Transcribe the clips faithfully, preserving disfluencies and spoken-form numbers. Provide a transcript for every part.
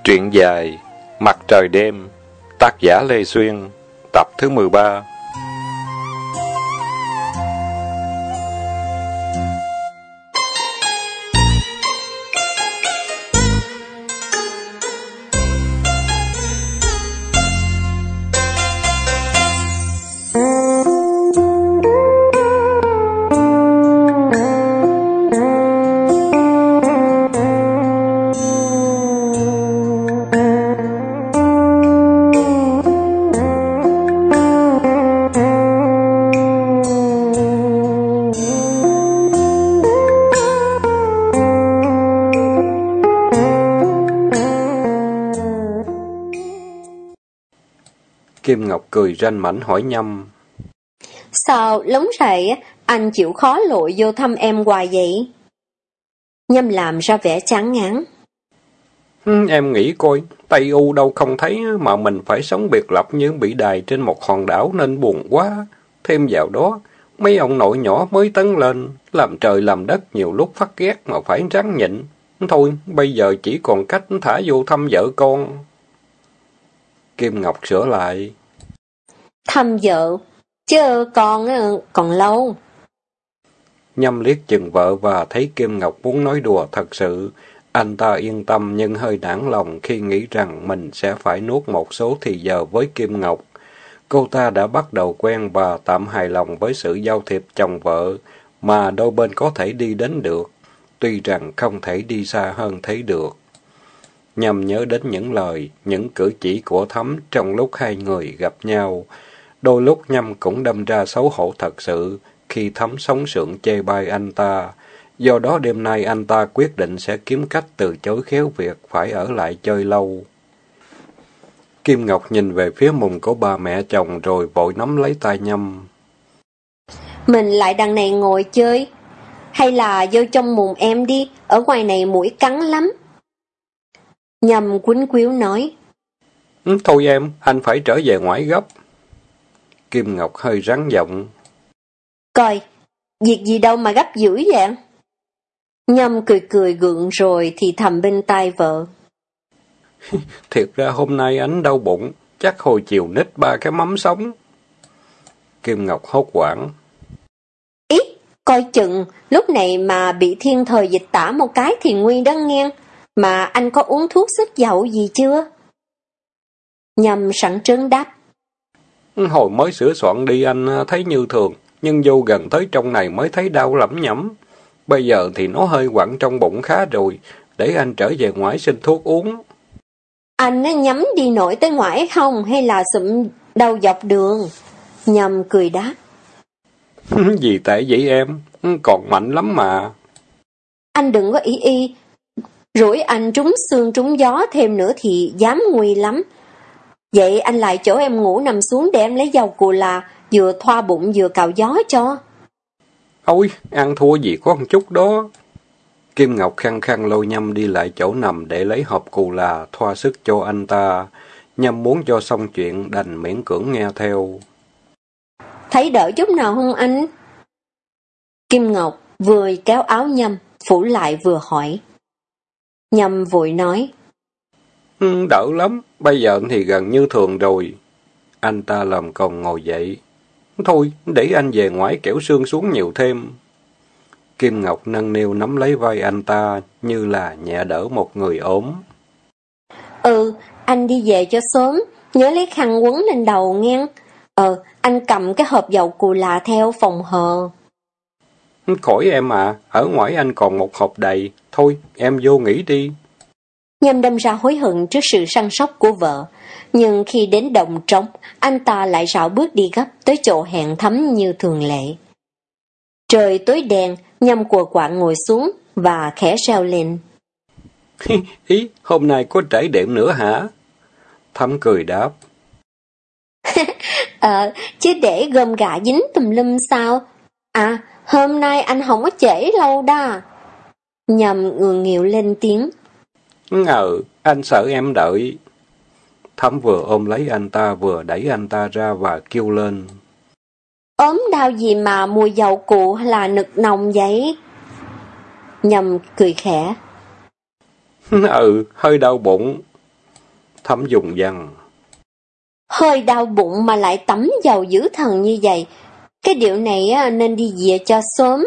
Truyện dài Mặt trời đêm, tác giả Lê Xuyên, tập thứ mười ba. Kim Ngọc cười ranh mảnh hỏi Nhâm: Sao lóng rậy anh chịu khó lội vô thăm em hoài vậy? Nhâm làm ra vẻ chán ngán. Em nghĩ coi, Tây U đâu không thấy mà mình phải sống biệt lập như bị đày trên một hòn đảo nên buồn quá. Thêm vào đó, mấy ông nội nhỏ mới tấn lên, làm trời làm đất nhiều lúc phát ghét mà phải ráng nhịn. Thôi, bây giờ chỉ còn cách thả vô thăm vợ con. Kim Ngọc sửa lại: Thăm vợ, chứ con còn lâu. Nhâm liếc chừng vợ và thấy Kim Ngọc muốn nói đùa thật sự. Anh ta yên tâm nhưng hơi nản lòng khi nghĩ rằng mình sẽ phải nuốt một số thì giờ với Kim Ngọc. Cô ta đã bắt đầu quen và tạm hài lòng với sự giao thiệp chồng vợ mà đôi bên có thể đi đến được, tuy rằng không thể đi xa hơn thế được. Nhâm nhớ đến những lời, những cử chỉ của Thắm trong lúc hai người gặp nhau. Đôi lúc Nhâm cũng đâm ra xấu hổ thật sự khi Thắm sống sượng chê bai anh ta. Do đó đêm nay anh ta quyết định sẽ kiếm cách từ chối khéo việc phải ở lại chơi lâu. Kim Ngọc nhìn về phía mùng của ba mẹ chồng rồi vội nắm lấy tay Nhâm. Mình lại đằng này ngồi chơi, hay là vô trong mùng em đi, ở ngoài này muỗi cắn lắm. Nhâm quýnh quýu nói. Ừ, thôi em, anh phải trở về ngoại gấp. Kim Ngọc hơi rắn giọng. Coi, việc gì đâu mà gấp dữ vậy? Nhâm cười cười gượng rồi thì thầm bên tai vợ. Thiệt ra hôm nay anh đau bụng, chắc hồi chiều nít ba cái mắm sống. Kim Ngọc hốt hoảng. Ý, coi chừng, lúc này mà bị thiên thời dịch tả một cái thì nguy đó nghe. Mà anh có uống thuốc xích dậu gì chưa? Nhâm sẵn trớn đáp. Hồi mới sửa soạn đi anh thấy như thường, nhưng vô gần tới trong này mới thấy đau lẩm nhẩm. Bây giờ thì nó hơi quặn trong bụng khá rồi, để anh trở về ngoại xin thuốc uống. Anh nó nhắm đi nổi tới ngoại không, hay là sụm đau dọc đường? Nhâm cười đáp. Gì tệ vậy em, còn mạnh lắm mà. Anh đừng có ý y, rủi anh trúng xương trúng gió thêm nữa thì dám nguy lắm. Vậy anh lại chỗ em ngủ nằm xuống để em lấy dầu cù là vừa thoa bụng vừa cạo gió cho. Ôi, ăn thua gì có một chút đó. Kim Ngọc khăng khăng lôi Nhâm đi lại chỗ nằm để lấy hộp cù là thoa sức cho anh ta. Nhâm muốn cho xong chuyện đành miễn cưỡng nghe theo. Thấy đỡ chút nào không anh? Kim Ngọc vừa kéo áo Nhâm, phủ lại vừa hỏi. Nhâm vội nói. Ừ, đỡ lắm, bây giờ thì gần như thường rồi. Anh ta làm còng ngồi dậy. Thôi, để anh về ngoại kẻo xương xuống nhiều thêm. Kim Ngọc nâng niu nắm lấy vai anh ta như là nhẹ đỡ một người ốm. Ừ, anh đi về cho sớm, nhớ lấy khăn quấn lên đầu nghe. Ờ, anh cầm cái hộp dầu cù là theo phòng hờ. Khỏi em à, ở ngoài anh còn một hộp đầy. Thôi, em vô nghỉ đi. Nhâm đâm ra hối hận trước sự săn sóc của vợ. Nhưng khi đến đồng trống, anh ta lại rảo bước đi gấp tới chỗ hẹn Thắm như thường lệ. Trời tối đen, Nhâm quờ quạng ngồi xuống và khẽ reo lên. Ý, hôm nay có trải đệm nữa hả? Thắm cười đáp. Ờ, chứ để gom gạ dính tùm lum sao? À, hôm nay anh không có trễ lâu đó. Nhâm ngượng nghịu lên tiếng. Ừ, anh sợ em đợi. Thắm vừa ôm lấy anh ta vừa đẩy anh ta ra và kêu lên. Ốm đau gì mà mùi dầu cụ hay là nực nồng vậy? Nhâm cười khẽ. Ừ, hơi đau bụng. Thấm dùng dằn. Hơi đau bụng mà lại tắm dầu dữ thần như vậy. Cái điệu này á, nên đi về cho sớm.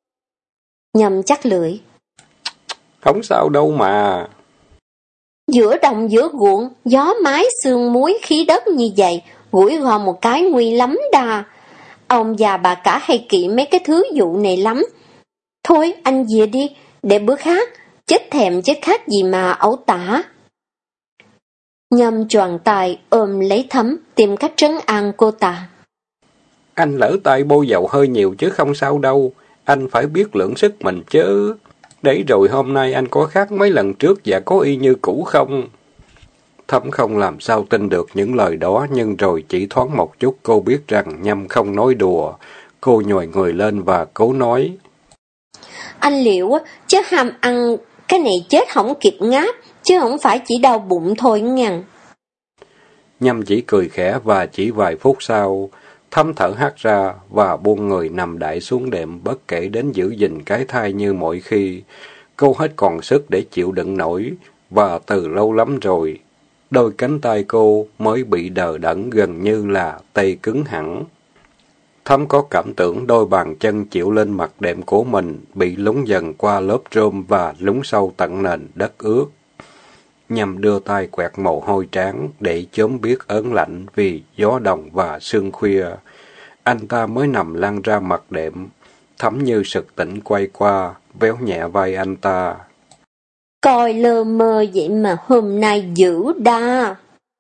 Nhâm chắc lưỡi. Không sao đâu mà. Giữa đồng giữa ruộng, gió mái sương muối khí đất như vậy, gũi gò một cái nguy lắm đà. Ông già bà cả hay kỵ mấy cái thứ dụ này lắm. Thôi anh về đi, để bữa khác, chết thèm chết khác gì mà ẩu tả. Nhâm choàng tay ôm lấy Thấm, tìm cách trấn an cô ta. Anh lỡ tay bôi dầu hơi nhiều chứ không sao đâu, anh phải biết lượng sức mình chứ. Để rồi hôm nay anh có khác mấy lần trước và có y như cũ không? Thấm không làm sao tin được những lời đó, nhưng rồi chỉ thoáng một chút cô biết rằng Nhâm không nói đùa. Cô nhồi người lên và cố nói. Anh liệu chứ ham ăn cái này chết không kịp ngáp, chứ không phải chỉ đau bụng thôi ngàn. Nhâm chỉ cười khẽ và chỉ vài phút sau, Thấm thở hắt ra và buông người nằm đại xuống đệm, bất kể đến giữ gìn cái thai như mọi khi. Cô hết còn sức để chịu đựng nổi, và từ lâu lắm rồi, đôi cánh tay cô mới bị đờ đẫn gần như là tê cứng hẳn. Thấm có cảm tưởng đôi bàn chân chịu lên mặt đệm của mình bị lún dần qua lớp rơm và lún sâu tận nền đất ướt. Nhằm đưa tay quẹt mồ hôi trán để chớm biết ớn lạnh vì gió đồng và sương khuya. Anh ta mới nằm lăn ra mặt đệm. Thấm như sực tỉnh quay qua, véo nhẹ vai anh ta. Coi lơ mơ vậy mà hôm nay dữ đa.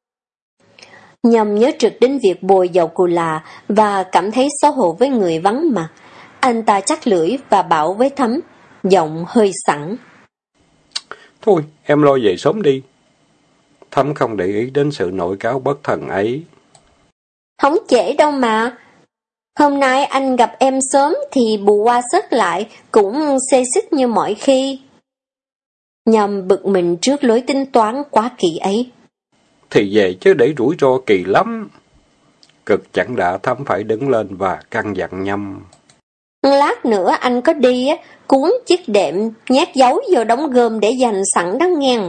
Nhâm nhớ trực đến việc bồi dầu cù là và cảm thấy xấu hổ với người vắng mặt. Anh ta chắc lưỡi và bảo với Thấm, giọng hơi sẵn. Thôi, em lo về sớm đi. Thấm không để ý đến sự nổi cáo bất thần ấy. Không trễ đâu mà. Hôm nay anh gặp em sớm thì bù qua sức lại, cũng xê xích như mọi khi. Nhâm bực mình trước lối tính toán quá kỳ ấy. Thì về chứ để rủi ro kỳ lắm. Cực chẳng đã Thấm phải đứng lên và căn dặn Nhâm. Lát nữa anh có đi á, cuốn chiếc đệm nhét giấu vô đống gom để dành sẵn đó nghe.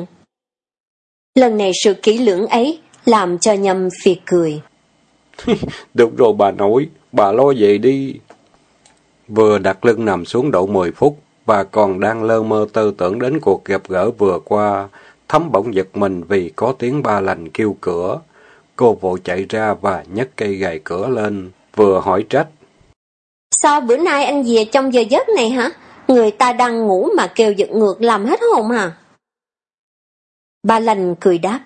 Lần này sự kỹ lưỡng ấy làm cho Nhâm phì cười. Được rồi bà nội, bà lo về đi. Vừa đặt lưng nằm xuống độ mười phút và còn đang lơ mơ tư tưởng đến cuộc gặp gỡ vừa qua, Thấm bỗng giật mình vì có tiếng ba lành kêu cửa. Cô vội chạy ra và nhấc cây gài cửa lên, vừa hỏi trách. Sao bữa nay anh về trong giờ giấc này hả? Người ta đang ngủ mà kêu giật ngược làm hết hồn hả? Ba lành cười đáp.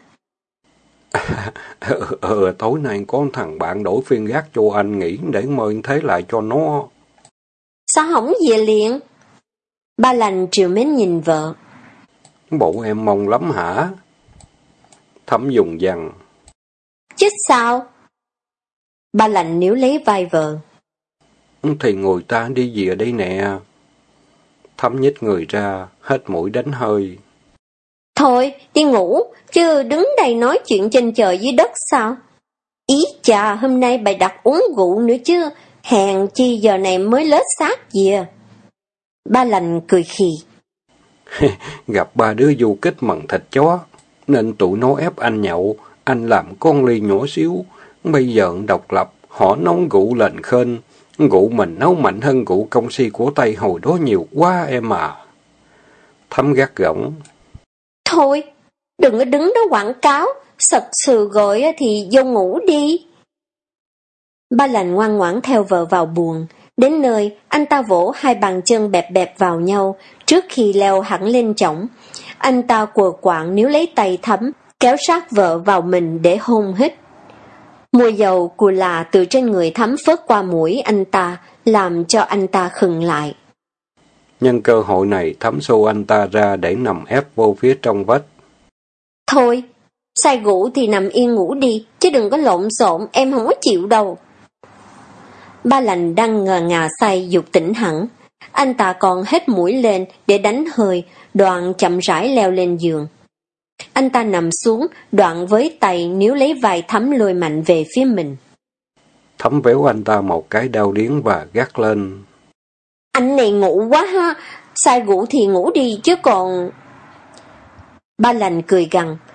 ừ, ừ, tối nay có thằng bạn đổi phiên gác cho anh nghỉ để mời thế lại cho nó. Sao không về liền? Ba lành trìu mến nhìn vợ. Bộ em mong lắm hả? Thấm dùng dằn. Chứ sao? Ba lành níu lấy vai vợ. Thì người ta đi về đây nè. Thấm nhích người ra, hết mũi đánh hơi. Thôi, đi ngủ, chứ đứng đây nói chuyện trên trời dưới đất sao? Ý chà, hôm nay bày đặt uống rượu nữa chứ, hèn chi giờ này mới lết xác gì à. Ba lành cười khì. Gặp ba đứa du kích mần thịt chó, nên tụi nó ép anh nhậu, anh làm con ly nhỏ xíu. Bây giờ độc lập, họ nấu rượu lên khên, rượu mình nấu mạnh hơn rượu công si của Tây hồi đó nhiều quá em à. Thấm gắt gỏng. Thôi, đừng có đứng đó quảng cáo, sật sừ gọi thì vô ngủ đi. Ba lành ngoan ngoãn theo vợ vào buồng. Đến nơi, anh ta vỗ hai bàn chân bẹp bẹp vào nhau trước khi leo hẳn lên chõng. Anh ta quờ quạng níu lấy tay Thấm, kéo sát vợ vào mình để hôn hít. Mùi dầu cù là từ trên người Thấm phớt qua mũi anh ta, làm cho anh ta khựng lại. Nhân cơ hội này Thấm xô anh ta ra để nằm ép vô phía trong vách. Thôi, say ngủ thì nằm yên ngủ đi, chứ đừng có lộn xộn, em không có chịu đâu. Ba lành đang ngờ ngà say dục tỉnh hẳn. Anh ta còn hết mũi lên để đánh hơi, đoạn chậm rãi leo lên giường. Anh ta nằm xuống, đoạn với tay níu lấy vai Thấm lôi mạnh về phía mình. Thấm véo anh ta một cái đau điếng và gắt lên. Anh này ngủ quá ha, say ngủ thì ngủ đi chứ còn... Ba lành cười gằn,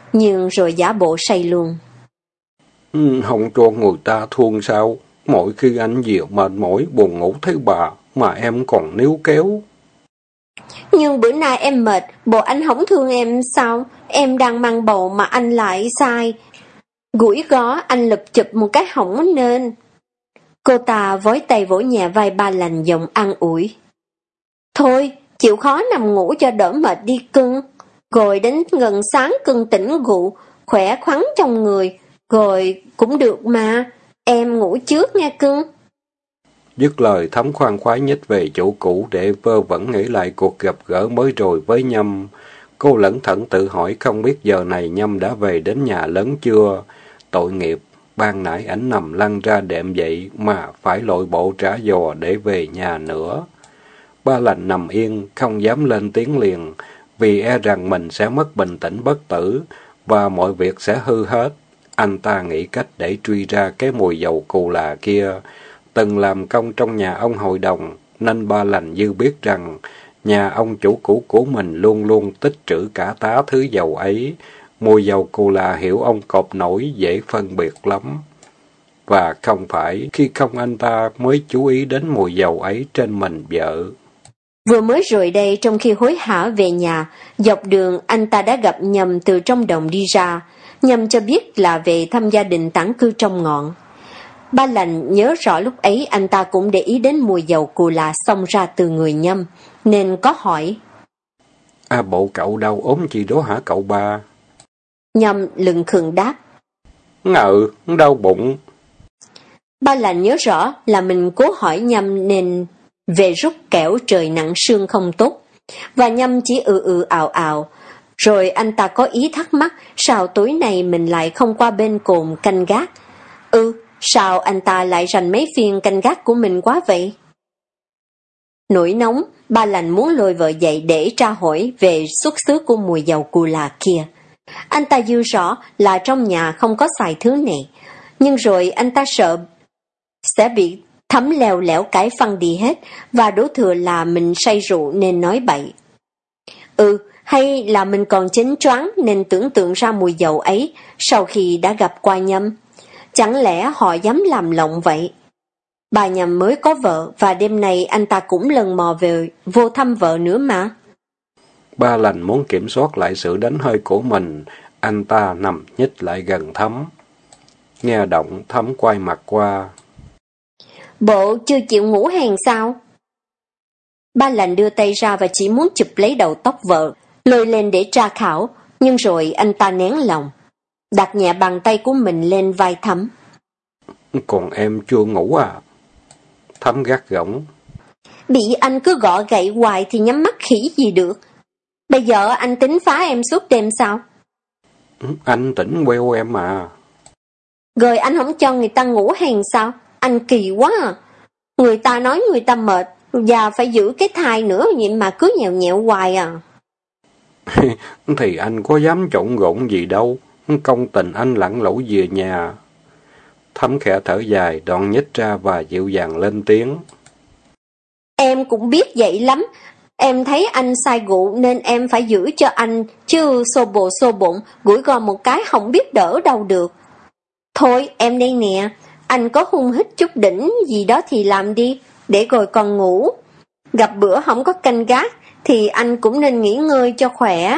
nhưng rồi giả bộ say luôn. Ừ, không cho người ta thương sao? Mỗi khi anh về mệt mỏi buồn ngủ thấy bà, mà em còn níu kéo. Nhưng bữa nay em mệt, bộ anh không thương em sao? Em đang mang bầu mà anh lại sai. Gũi gó anh lụp chụp một cái hỏng nên. Cô ta vói tay vỗ nhẹ vai Ba Lành giọng an ủi. Thôi, chịu khó nằm ngủ cho đỡ mệt đi cưng. Rồi đến gần sáng cưng tỉnh gụ, khỏe khoắn trong người. Rồi cũng được mà, em ngủ trước nha cưng. Dứt lời Thắm khoan khoái nhích về chỗ cũ để vơ vẩn nghĩ lại cuộc gặp gỡ mới rồi với Nhâm. Cô lẩn thận tự hỏi không biết giờ này Nhâm đã về đến nhà lớn chưa. Tội nghiệp, ban nãy ảnh nằm lăn ra đệm dậy mà phải lội bộ trả giò để về nhà nữa. Ba Lành nằm yên, không dám lên tiếng liền, vì e rằng mình sẽ mất bình tĩnh bất tử, và mọi việc sẽ hư hết. Anh ta nghĩ cách để truy ra cái mùi dầu cù là kia. Từng làm công trong nhà ông hội đồng, nên Ba Lành dư biết rằng nhà ông chủ cũ của mình luôn luôn tích trữ cả tá thứ dầu ấy. Mùi dầu cù là hiểu ông cọp nổi dễ phân biệt lắm. Và không phải khi không anh ta mới chú ý đến mùi dầu ấy trên mình vợ. Vừa mới rồi đây, trong khi hối hả về nhà, dọc đường anh ta đã gặp Nhâm từ trong đồng đi ra. Nhâm cho biết là về thăm gia đình tản cư trong ngọn. Ba Lành nhớ rõ lúc ấy anh ta cũng để ý đến mùi dầu cù là xông ra từ người Nhâm, nên có hỏi. À bộ cậu đau ốm gì đó hả cậu ba? Nhâm lừng khừng đáp. Ngự, đau bụng. Ba Lành nhớ rõ là mình cố hỏi Nhâm nên về rút kẻo trời nặng sương không tốt. Và Nhâm chỉ ừ ừ ào ào. Rồi anh ta có ý thắc mắc sao tối nay mình lại không qua bên cồn canh gác. Ừ, sao anh ta lại rành mấy phiên canh gác của mình quá vậy? Nổi nóng, Ba Lành muốn lôi vợ dậy để tra hỏi về xuất xứ của mùi dầu cù là kia. Anh ta dư rõ là trong nhà không có xài thứ này, nhưng rồi anh ta sợ sẽ bị Thắm lèo lẻo cãi phăng đi hết, và đổ thừa là mình say rượu nên nói bậy. Ừ, hay là mình còn chến choáng nên tưởng tượng ra mùi dầu ấy sau khi đã gặp qua Nhâm. Chẳng lẽ họ dám làm lộng vậy? Bà Nhâm mới có vợ và đêm nay anh ta cũng lần mò về vô thăm vợ nữa mà. Ba Lành muốn kiểm soát lại sự đánh hơi của mình, anh ta nằm nhích lại gần Thắm. Nghe động, Thắm quay mặt qua. Bộ chưa chịu ngủ hàng sao? Ba Lành đưa tay ra và chỉ muốn chụp lấy đầu tóc vợ, lôi lên để tra khảo, nhưng rồi anh ta nén lòng, đặt nhẹ bàn tay của mình lên vai Thắm. Còn em chưa ngủ à? Thắm gắt gỏng. Bị anh cứ gõ gậy hoài thì nhắm mắt khỉ gì được. Bây giờ anh tính phá em suốt đêm sao? Anh tỉnh queo em mà. Rồi anh không cho người ta ngủ hàng sao? Anh kỳ quá à. Người ta nói người ta mệt, và phải giữ cái thai nữa, vậy mà cứ nhèo nhẹo hoài à. Thì anh có dám trộn rộn gì đâu, công tình anh lặn lội về nhà. Thắm khẽ thở dài, đoạn nhích ra và dịu dàng lên tiếng. Em cũng biết vậy lắm, em thấy anh sai gụ nên em phải giữ cho anh, chứ xô bồ xô bụng, gũi gò một cái không biết đỡ đâu được. Thôi em đây nè, anh có hung hít chút đỉnh gì đó thì làm đi, để rồi còn ngủ. Gặp bữa không có canh gác thì anh cũng nên nghỉ ngơi cho khỏe.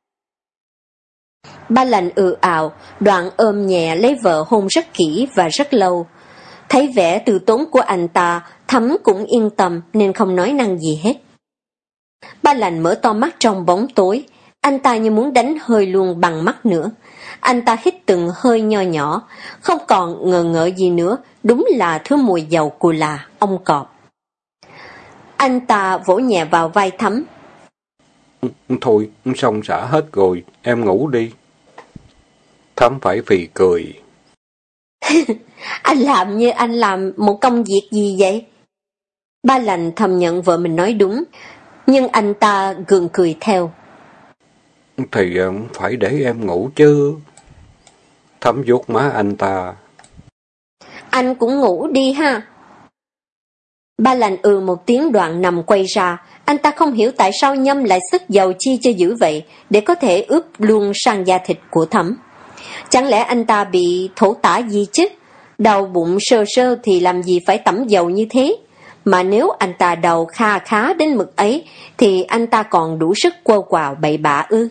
Ba Lành ừ ào, đoạn ôm nhẹ lấy vợ hôn rất kỹ và rất lâu. Thấy vẻ từ tốn của anh ta, Thắm cũng yên tâm nên không nói năng gì hết. Ba Lành mở to mắt trong bóng tối, anh ta như muốn đánh hơi luôn bằng mắt nữa. Anh ta hít từng hơi nho nhỏ, không còn ngờ ngợ gì nữa, đúng là thứ mùi dầu cù là ong cọp. Anh ta vỗ nhẹ vào vai Thắm. Thôi, xong xả hết rồi, em ngủ đi. Thắm phải phì cười. Anh làm như anh làm một công việc gì vậy? Ba Lành thầm nhận vợ mình nói đúng, nhưng anh ta gượng cười theo. Thì phải để em ngủ chứ. Thắm vuốt má anh ta. Anh cũng ngủ đi ha. Ba Lành ừ một tiếng đoạn nằm quay ra, Anh ta không hiểu tại sao Nhâm lại xức dầu chi cho dữ vậy, để có thể ướp luôn sang da thịt của Thắm. Chẳng lẽ anh ta bị thổ tả gì chứ? Đau bụng sơ sơ thì làm gì phải tẩm dầu như thế? Mà nếu anh ta đầu kha khá đến mực ấy, thì anh ta còn đủ sức quơ quào bậy bạ ư?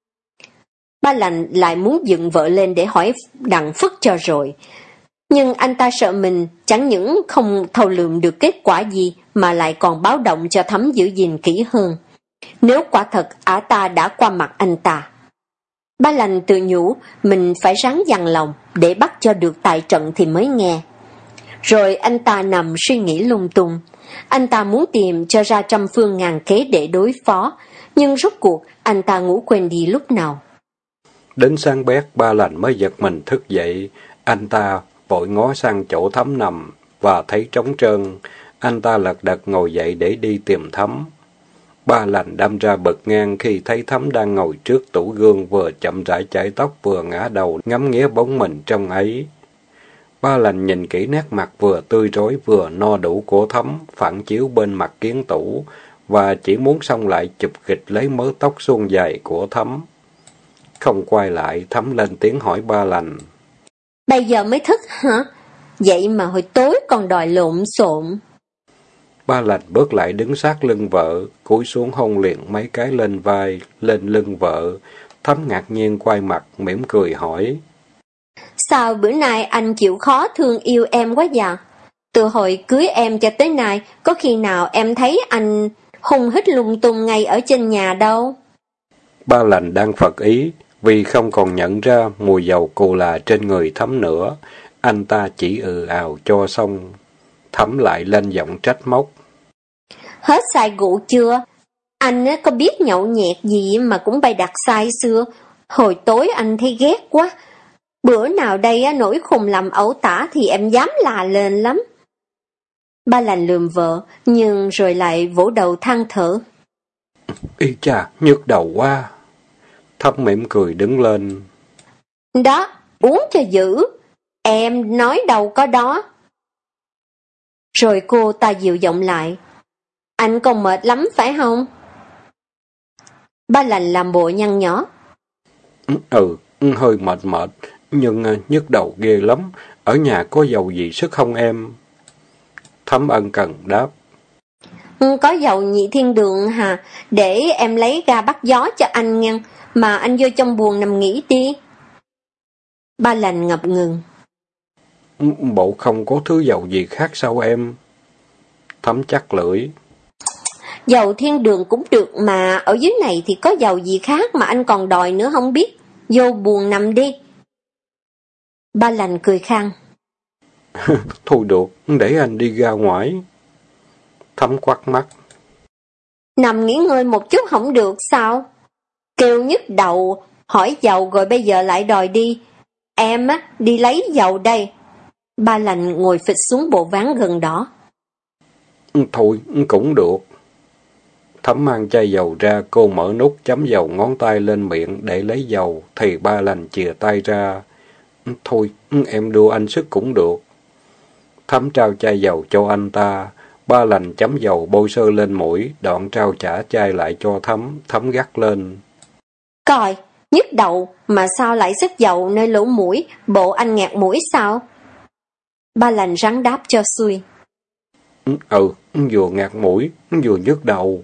Ba Lành lại muốn dựng vợ lên để hỏi đặng Phất cho rồi. Nhưng anh ta sợ mình chẳng những không thâu lường được kết quả gì, mà lại còn báo động cho Thắm giữ gìn kỹ hơn. Nếu quả thật ả ta đã qua mặt anh ta. Ba Lành tự nhủ mình phải ráng dằn lòng để bắt cho được tại trận thì mới nghe. Rồi anh ta nằm suy nghĩ lung tung. Anh ta muốn tìm cho ra trăm phương ngàn kế để đối phó, nhưng rốt cuộc anh ta ngủ quên đi lúc nào. Đến sáng bét, Ba Lành mới giật mình thức dậy. Anh ta vội ngó sang chỗ Thắm nằm và thấy trống trơn. Anh ta lật đật ngồi dậy để đi tìm Thắm. Ba Lành đâm ra bật ngang khi thấy Thắm đang ngồi trước tủ gương, vừa chậm rãi chải tóc vừa ngả đầu ngắm nghía bóng mình trong ấy. Ba Lành nhìn kỹ nét mặt vừa tươi rói vừa no đủ của Thắm phản chiếu bên mặt kiến tủ, và chỉ muốn xông lại chụp gịch lấy mớ tóc suôn dài của Thắm. Không quay lại, Thắm lên tiếng hỏi Ba Lành: Bây giờ mới thức hả? Vậy mà hồi tối còn đòi lộn xộn. Ba Lành bước lại đứng sát lưng vợ, cúi xuống hôn liền mấy cái lên vai, lên lưng vợ. Thắm ngạc nhiên quay mặt, mỉm cười hỏi: Sao bữa nay anh chịu khó thương yêu em quá dạ? Từ hồi cưới em cho tới nay, có khi nào em thấy anh hung hít lung tung ngay ở trên nhà đâu? Ba Lành đang phật ý, vì không còn nhận ra mùi dầu cù là trên người Thắm nữa. Anh ta chỉ ừ ào cho xong. Thắm lại lên giọng trách móc: Hết say rượu chưa? Anh có biết nhậu nhẹt gì mà cũng bày đặt say xưa. Hồi tối anh thấy ghét quá. Bữa nào đây nổi khùng làm ẩu tả thì em dám là lên lắm. Ba Lành lườm vợ, nhưng rồi lại vỗ đầu than thở: Y chà, nhức đầu quá. Thắm mỉm cười đứng lên: Đó, uống cho dữ. Em nói đâu có đó. Rồi cô ta dịu giọng lại: Anh còn mệt lắm phải không? Ba Lành làm bộ nhăn nhó: Ừ, hơi mệt mệt, nhưng nhức đầu ghê lắm. Ở nhà có dầu gì sức không em? Thắm ân cần đáp: Có dầu nhị thiên đường hả? Để em lấy ra bắt gió cho anh nghe. Mà anh vô trong buồng nằm nghỉ đi. Ba Lành ngập ngừng: Bộ không có thứ dầu gì khác sao em? Thắm chắc lưỡi: Dầu thiên đường cũng được mà, ở dưới này thì có dầu gì khác mà anh còn đòi nữa không biết. Vô buồng nằm đi. Ba Lành cười khang: Thôi được, để anh đi ra ngoài. Thắm quắt mắt: Nằm nghỉ ngơi một chút không được sao? Kêu nhức đầu, hỏi dầu rồi bây giờ lại đòi đi. Em á, đi lấy dầu đây. Ba Lành ngồi phịch xuống bộ ván gần đó. Thôi, cũng được. Thắm mang chai dầu ra, cô mở nút chấm dầu ngón tay lên miệng để lấy dầu, thì Ba Lành chìa tay ra. Thôi, em đưa anh sức cũng được. Thắm trao chai dầu cho anh ta. Ba Lành chấm dầu bôi sơ lên mũi, đoạn trao trả chai lại cho Thắm. Thắm gắt lên: Coi, nhức đầu mà sao lại sức dầu nơi lỗ mũi, bộ anh ngạt mũi sao? Ba Lành rắn đáp cho xuôi: Ừ, vừa ngạt mũi, vừa nhức đầu.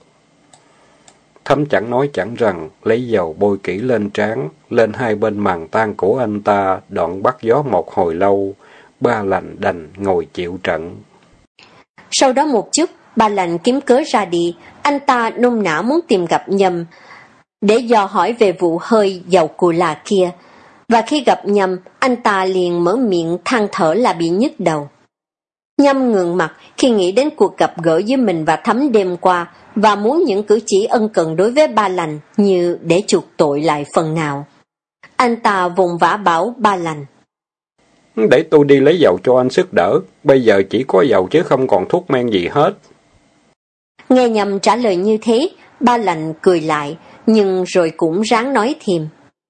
Thắm chẳng nói chẳng rằng, lấy dầu bôi kỹ lên trán, lên hai bên màng tan của anh ta, đoạn bắt gió một hồi lâu. Ba Lành đành ngồi chịu trận. Sau đó một chút, Ba Lành kiếm cớ ra đi. Anh ta nôn nã muốn tìm gặp Nhâm để dò hỏi về vụ hơi dầu cù là kia. Và khi gặp Nhâm, anh ta liền mở miệng than thở là bị nhức đầu. Nhâm ngượng mặt khi nghĩ đến cuộc gặp gỡ với mình và Thắm đêm qua, và muốn những cử chỉ ân cần đối với Ba Lành như để chuộc tội lại phần nào. Anh ta vùng vã bảo Ba Lành: Để tôi đi lấy dầu cho anh sức đỡ, bây giờ chỉ có dầu chứ không còn thuốc men gì hết. Nghe Nhâm trả lời như thế, Ba Lành cười lại, nhưng rồi cũng ráng nói thêm: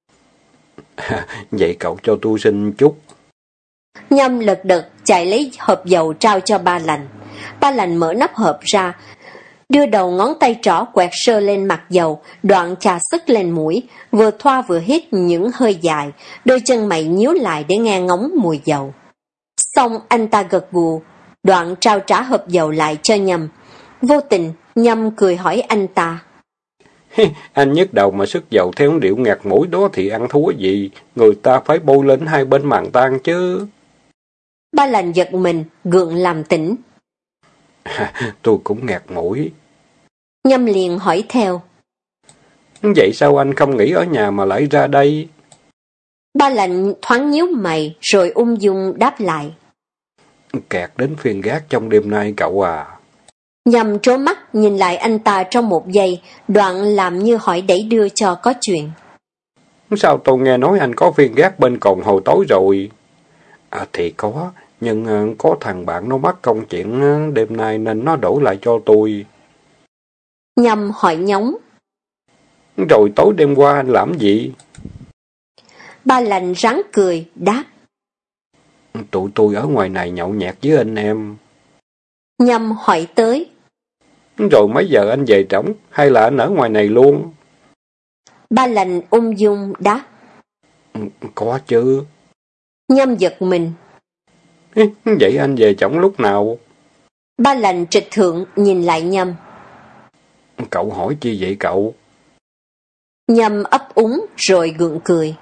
Vậy cậu cho tôi xin chút. Nhâm lật đật chạy lấy hộp dầu trao cho Ba Lành. Ba Lành mở nắp hộp ra, đưa đầu ngón tay trỏ quẹt sơ lên mặt dầu, đoạn chà sức lên mũi, vừa thoa vừa hít những hơi dài, đôi chân mày nhíu lại để nghe ngóng mùi dầu. Xong anh ta gật gù, đoạn trao trả hộp dầu lại cho Nhâm. Vô tình, Nhâm cười hỏi anh ta. Anh nhức đầu mà sức dầu theo điệu ngạt mũi đó thì ăn thua gì, người ta phải bôi lên hai bên màng tan chứ. Ba Lành giật mình, gượng làm tỉnh. Tôi cũng ngạt mũi. Nhâm liền hỏi theo. Vậy sao anh không nghỉ ở nhà mà lại ra đây? Ba Lành thoáng nhíu mày rồi ung dung đáp lại. Kẹt đến phiên gác trong đêm nay cậu à. Nhâm trố mắt nhìn lại anh ta trong một giây, đoạn làm như hỏi đẩy đưa cho có chuyện. Sao tôi nghe nói anh có phiên gác bên cồn hồi tối rồi? À thì có, nhưng có thằng bạn nó mắc công chuyện đêm nay nên nó đổ lại cho tôi. Nhâm hỏi nhóng. Rồi tối đêm qua anh làm gì? Ba Lành ráng cười, đáp. Tụi tôi ở ngoài này nhậu nhẹt với anh em. Nhâm hỏi tới. Rồi mấy giờ anh về trỏng, hay là anh ở ngoài này luôn? Ba Lành ung dung đáp. Có chứ. Nhâm giật mình. Vậy anh về trỏng lúc nào? Ba Lành trịch thượng nhìn lại Nhâm. Cậu hỏi chi vậy cậu? Nhâm ấp úng rồi gượng cười.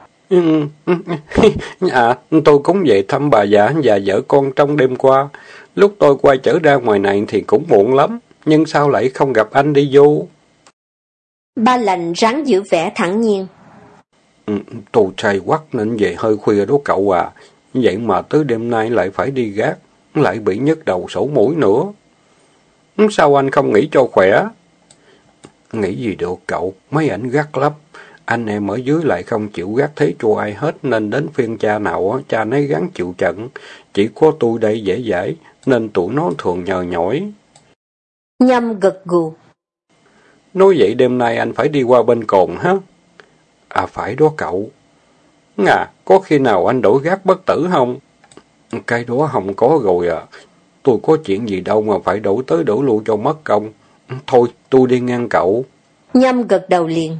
À, tôi cũng về thăm bà già và vợ con trong đêm qua. Lúc tôi quay trở ra ngoài này thì cũng muộn lắm, nhưng sao lại không gặp anh đi vô? Ba Lành ráng giữ vẻ thản nhiên. Ừ, tôi say quắc nên về hơi khuya đó cậu à. Vậy mà tới đêm nay lại phải đi gác, lại bị nhức đầu sổ mũi nữa. Sao anh không nghỉ cho khỏe? Nghĩ gì được cậu, mấy ảnh gắt lắm. Anh em ở dưới lại không chịu gác thế cho ai hết, nên đến phiên cha nào cha nấy gắng chịu trận. Chỉ có tôi đây dễ dãi, nên tụi nó thường nhờ nhỏi. Nhâm gật gù. Nói vậy đêm nay anh phải đi qua bên cồn hả? À phải đó cậu. À, có khi nào anh đổi gác bất tử không? Cái đó không có rồi à. Tôi có chuyện gì đâu mà phải đổi tới đổi lui cho mất công. Thôi, tôi đi ngang cậu. Nhâm gật đầu liền.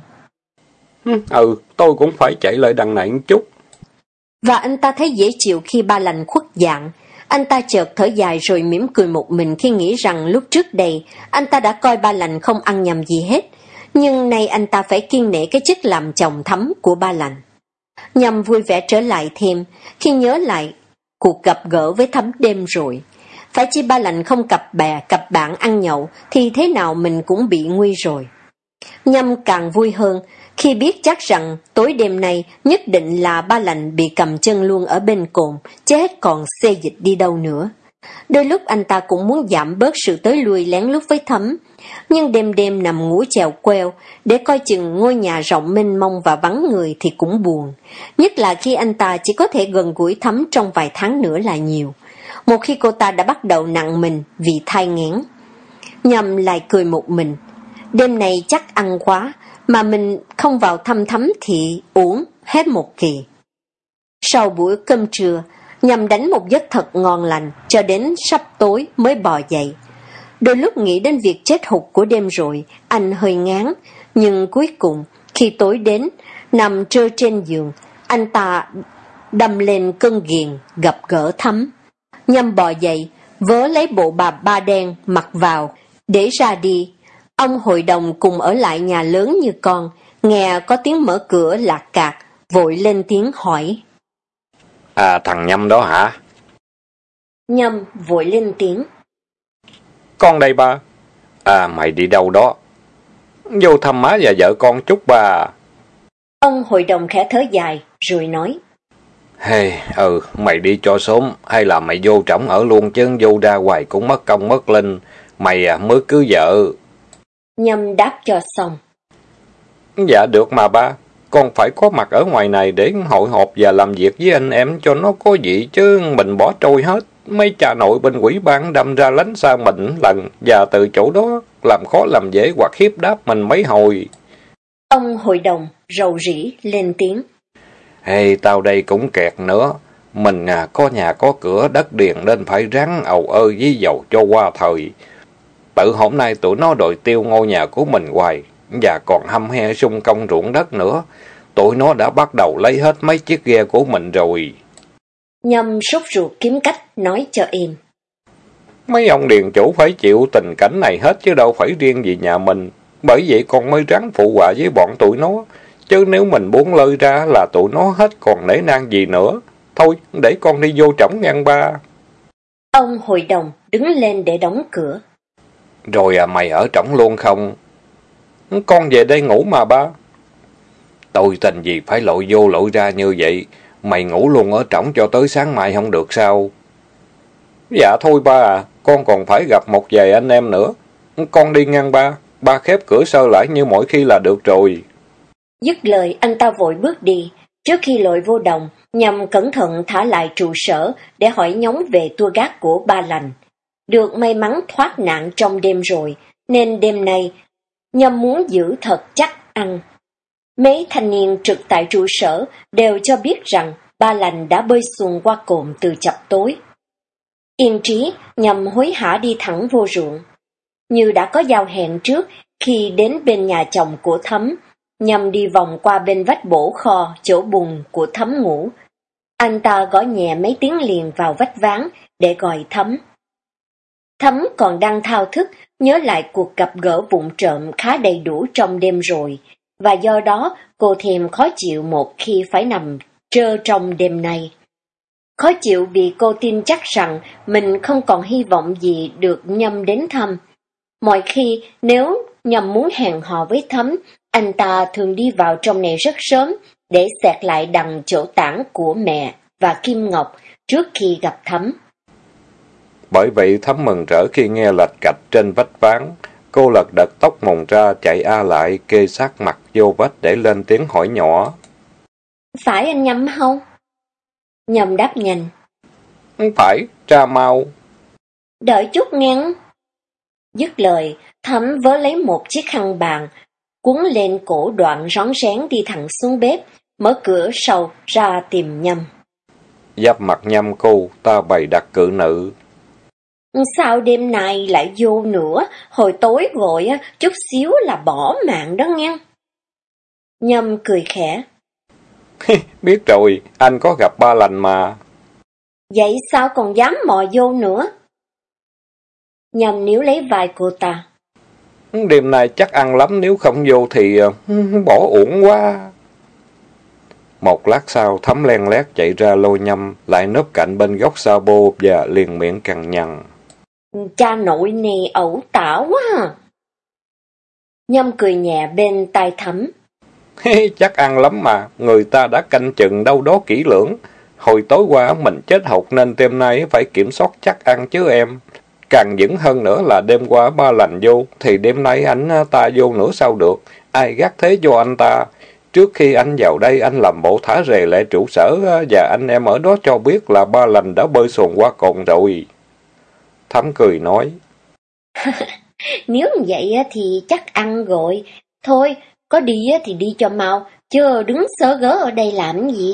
Ừ, tôi cũng phải chạy lại đằng này một chút. Và anh ta thấy dễ chịu khi Ba Lành khuất dạng. Anh ta chợt thở dài rồi mỉm cười một mình khi nghĩ rằng lúc trước đây, anh ta đã coi Ba Lành không ăn nhầm gì hết. Nhưng nay anh ta phải kiêng nể cái chức làm chồng thấm của Ba Lành. Nhâm vui vẻ trở lại thêm khi nhớ lại cuộc gặp gỡ với Thấm đêm rồi. Phải chi Ba Lành không cặp bè, cặp bạn ăn nhậu thì thế nào mình cũng bị nguy rồi. Nhâm càng vui hơn khi biết chắc rằng tối đêm nay nhất định là Ba Lành bị cầm chân luôn ở bên cồn, chứ hết còn xê dịch đi đâu nữa. Đôi lúc anh ta cũng muốn giảm bớt sự tới lui lén lút với Thấm, nhưng đêm đêm nằm ngủ chèo queo để coi chừng ngôi nhà rộng mênh mông và vắng người thì cũng buồn, nhất là khi anh ta chỉ có thể gần gũi Thấm trong vài tháng nữa là nhiều, một khi cô ta đã bắt đầu nặng mình vì thai nghén. Nhâm lại cười một mình, đêm này chắc ăn quá, mà mình không vào thăm Thấm thì uống hết một kỳ. Sau buổi cơm trưa, Nhâm đánh một giấc thật ngon lành cho đến sắp tối mới bò dậy. Đôi lúc nghĩ đến việc chết hụt của đêm rồi, anh hơi ngán, nhưng cuối cùng khi tối đến, nằm trơ trên giường, anh ta đâm lên cơn ghiền gặp gỡ Thấm. Nhâm bò dậy, vớ lấy bộ bà ba đen mặc vào để ra đi. Ông hội đồng cùng ở lại nhà lớn như con, nghe có tiếng mở cửa lạc cạc, vội lên tiếng hỏi. À, thằng Nhâm đó hả? Nhâm vội lên tiếng. Con đây ba. À, mày đi đâu đó? Vô thăm má và vợ con chút ba. Ông hội đồng khẽ thở dài, rồi nói. Hey, ừ, mày đi cho sớm, hay là mày vô trỏng ở luôn chứ vô ra hoài cũng mất công mất linh. Mày à, mới cưới vợ. Nhâm đáp cho xong. Dạ được mà ba, con phải có mặt ở ngoài này để hội họp và làm việc với anh em cho nó có vị, chứ mình bỏ trôi hết. Mấy cha nội bên quỹ ban đâm ra lánh xa mình lần, và từ chỗ đó làm khó làm dễ hoặc hiếp đáp mình mấy hồi. Ông hội đồng rầu rĩ lên tiếng. Hey, tao đây cũng kẹt nữa. Mình à, có nhà có cửa đất điền nên phải ráng ầu ơ với dầu cho qua thời. Tự hôm nay tụi nó đòi tiêu ngôi nhà của mình hoài, và còn hăm he xung công ruộng đất nữa. Tụi nó đã bắt đầu lấy hết mấy chiếc ghe của mình rồi. Nhâm sốt ruột kiếm cách nói cho im. Mấy ông điền chủ phải chịu tình cảnh này hết chứ đâu phải riêng gì nhà mình. Bởi vậy con mới ráng phụ họa với bọn tụi nó. Chứ nếu mình buông lơi ra là tụi nó hết còn nể nang gì nữa. Thôi, để con đi vô trỏng ngang ba. Ông hội đồng đứng lên để đóng cửa. Rồi à, mày ở trỏng luôn không? Con về đây ngủ mà ba. Tôi tình gì phải lội vô lội ra như vậy. Mày ngủ luôn ở trỏng cho tới sáng mai không được sao? Dạ thôi ba à, con còn phải gặp một vài anh em nữa. Con đi ngang ba, ba khép cửa sơ lại như mỗi khi là được rồi. Dứt lời anh ta vội bước đi. Trước khi lội vô đồng, Nhâm cẩn thận thả lại trụ sở để hỏi nhóng về tour gác của Ba Lành. Được may mắn thoát nạn trong đêm rồi, nên đêm nay Nhâm muốn giữ thật chắc ăn. Mấy thanh niên trực tại trụ sở đều cho biết rằng Ba Lành đã bơi xuồng qua cồn từ chập tối. Yên trí, Nhâm hối hả đi thẳng vô ruộng. Như đã có giao hẹn trước, khi đến bên nhà chồng của Thấm, Nhâm đi vòng qua bên vách bổ kho chỗ bùn của Thấm ngủ. Anh ta gõ nhẹ mấy tiếng liền vào vách ván để gọi Thấm. Thấm còn đang thao thức, nhớ lại cuộc gặp gỡ vụng trộm khá đầy đủ trong đêm rồi, và do đó cô thêm khó chịu một khi phải nằm trơ trong đêm nay. Khó chịu vì cô tin chắc rằng mình không còn hy vọng gì được Nhâm đến thăm. Mọi khi nếu Nhâm muốn hẹn hò với Thấm, anh ta thường đi vào trong này rất sớm để xẹt lại đằng chỗ tản của mẹ và Kim Ngọc trước khi gặp Thấm. Bởi vậy Thấm mừng rỡ khi nghe lạch cạch trên vách ván. Cô lật đật tóc mùng ra chạy a lại kê sát mặt vô vách để lên tiếng hỏi nhỏ. Phải anh Nhâm không? Nhâm đáp nhanh. Phải, ra mau. Đợi chút ngắn. Dứt lời, Thấm vớ lấy một chiếc khăn bàn, quấn lên cổ đoạn rón rén đi thẳng xuống bếp, mở cửa sau ra tìm Nhâm. Giáp mặt Nhâm cô, ta bày đặt cự nữ. Sao đêm nay lại vô nữa, hồi tối gọi chút xíu là bỏ mạng đó nghe. Nhâm cười khẽ. Biết rồi, anh có gặp Ba Lành mà. Vậy sao còn dám mò vô nữa? Nhâm níu lấy vai cô ta. Đêm nay chắc ăn lắm, nếu không vô thì bỏ uổng quá. Một lát sau, Thấm len lét chạy ra lôi Nhâm, lại núp cạnh bên góc sa bô và liền miệng cằn nhằn. Cha nội nè ẩu tả quá à. Nhâm cười nhẹ bên tai Thấm. Chắc ăn lắm mà, người ta đã canh chừng đâu đó kỹ lưỡng. Hồi tối qua mình chết hụt nên đêm nay phải kiểm soát chắc ăn chứ em. Càng vững hơn nữa là đêm qua Ba Lành vô, thì đêm nay anh ta vô nữa sao được. Ai gác thế cho anh ta. Trước khi anh vào đây anh làm bộ thả rề lại trụ sở và anh em ở đó cho biết là Ba Lành đã bơi xuồng qua cồn rồi. Thấm cười nói. Nếu vậy thì chắc ăn rồi. Thôi, có đi thì đi cho mau, chứ đứng sớ gớ ở đây làm gì.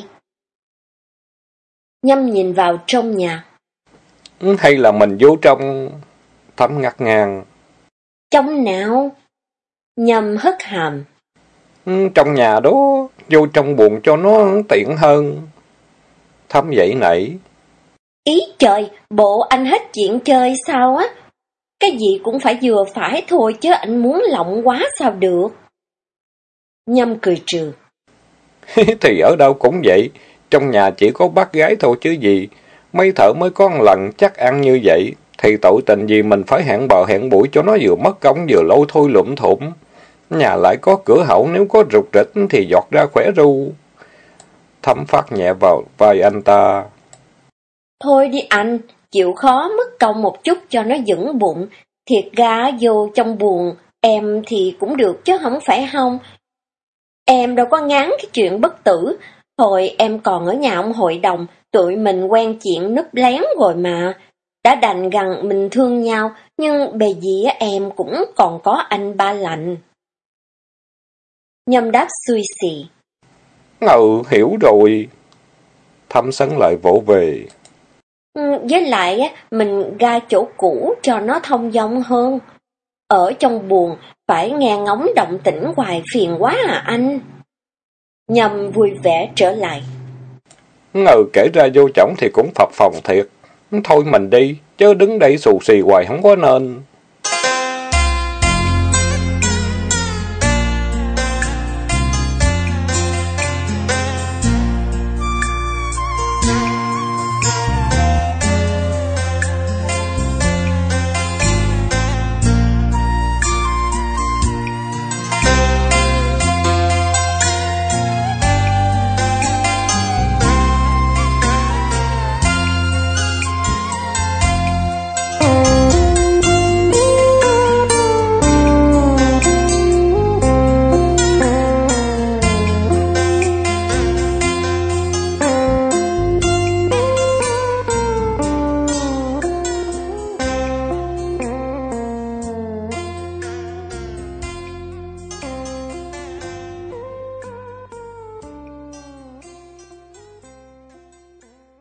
Nhâm nhìn vào trong nhà. Hay là mình vô trong... Thấm ngắt ngang. Trong nào? Nhâm hất hàm. Trong nhà đó, vô trong buồng cho nó tiện hơn. Thấm dậy nảy. Ý trời, bộ anh hết chuyện chơi sao á? Cái gì cũng phải vừa phải thôi chứ anh muốn lộng quá sao được? Nhâm cười trừ. Thì ở đâu cũng vậy, trong nhà chỉ có bác gái thôi chứ gì. Mấy thợ mới có một lần chắc ăn như vậy, thì tội tình gì mình phải hẹn bờ hẹn bụi cho nó vừa mất công vừa lôi thôi lụm thụm. Nhà lại có cửa hậu, nếu có rụt rịch thì giọt ra khỏe ru. Thấm phát nhẹ vào vai anh ta. Thôi đi anh, chịu khó mất công một chút cho nó vững bụng. Thiệt ra vô trong buồng em thì cũng được chứ không phải không. Em đâu có ngán cái chuyện bất tử. Hồi em còn ở nhà ông hội đồng, tụi mình quen chuyện núp lén rồi mà. Đã đành rằng mình thương nhau, nhưng bề gì em cũng còn có anh Ba Lành. Nhâm đáp xuôi xì. Ừ, hiểu rồi. Thấm sấn lại vỗ về. Ừ, với lại mình ra chỗ cũ cho nó thông dong hơn. Ở trong buồng, phải nghe ngóng động tĩnh hoài phiền quá à anh. Nhâm vui vẻ trở lại. Ngờ kể ra vô chổng thì cũng phập phồng thiệt. Thôi mình đi, chứ đứng đây xù xì hoài không có nên.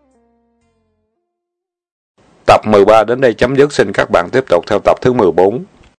Tập mười ba đến đây chấm dứt, xin các bạn tiếp tục theo tập thứ mười bốn.